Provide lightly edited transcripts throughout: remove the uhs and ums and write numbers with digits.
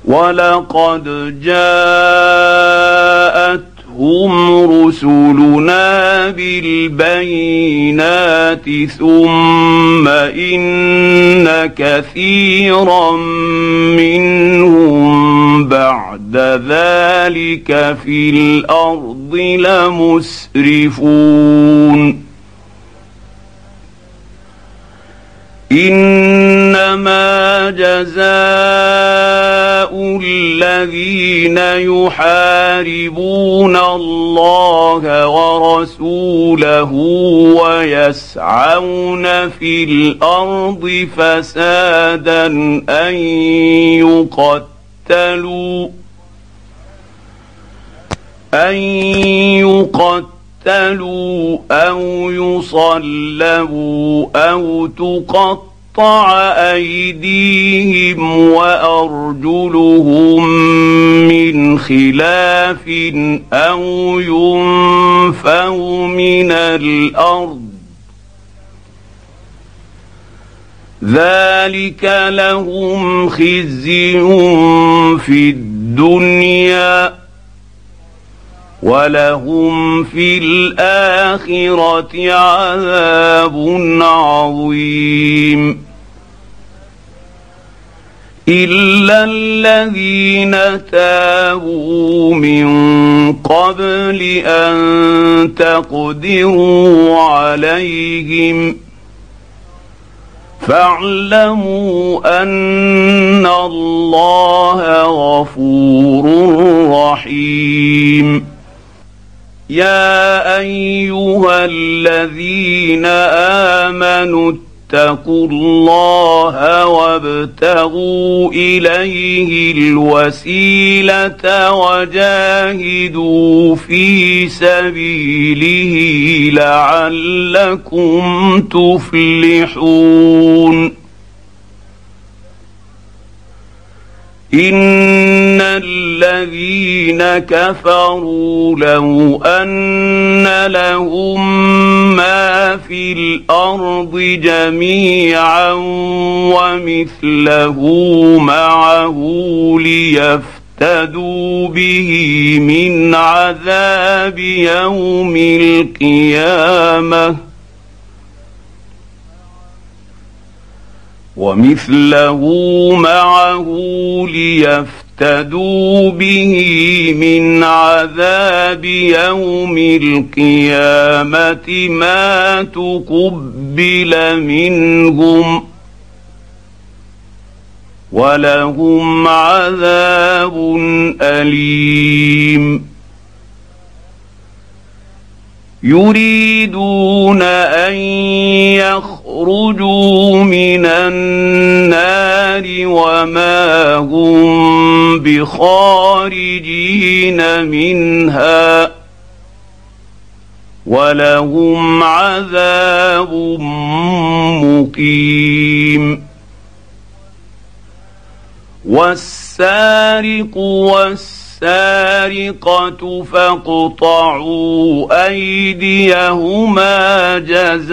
ولقد جاءتهم رسلنا بالبينات ثم إن كثيرا منهم بعد ذلك في الأرض لمسرفون إنما جزاء الذين يحاربون الله ورسوله ويسعون في الأرض فسادا أن يقتلوا أو يصلبوا أو تقطع أيديهم وأرجلهم من خلاف أو ينفوا من الأرض ذلك لهم خزي في الدنيا ولهم في الآخرة عذاب عظيم إلا الذين تابوا من قبل أن تقدروا عليهم فاعلموا أن الله غفور رحيم يا أيها الذين آمنوا اتقوا الله وابتغوا إليه الوسيلة وجاهدوا في سبيله لعلكم تفلحون إن الذين كفروا لو أن لهم ما في الأرض جميعا ومثله معه ليفتدوا به من عذاب يوم القيامة ومثله معه ليفتدوا به من عذاب يوم القيامة ما تقبل منهم ولهم عذاب أليم يريدون أن يخرجوا من النار وما هم بخارجين منها ولهم عذاب مقيم والسارق والسارقة فاقطعوا أيديهما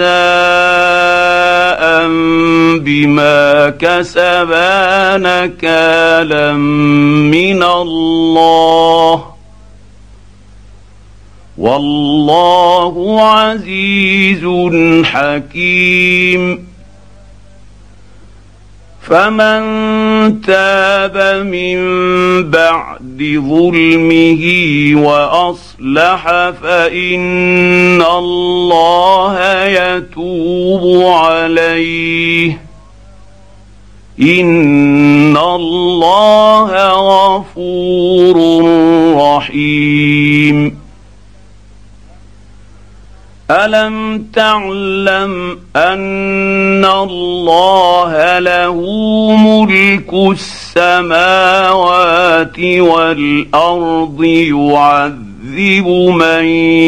جزاء بما كسبا نكالا من الله والله عزيز حكيم فمن تاب من بعد ظلمه وأصلح فإن الله يتوب عليه إن الله غفور رحيم ألم تعلم أن الله له ملك السماوات والأرض يعذب من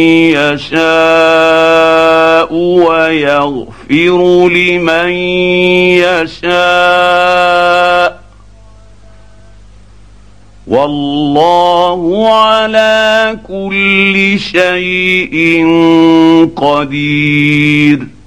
يشاء ويغفر لمن يشاء والله على كل شيء قدير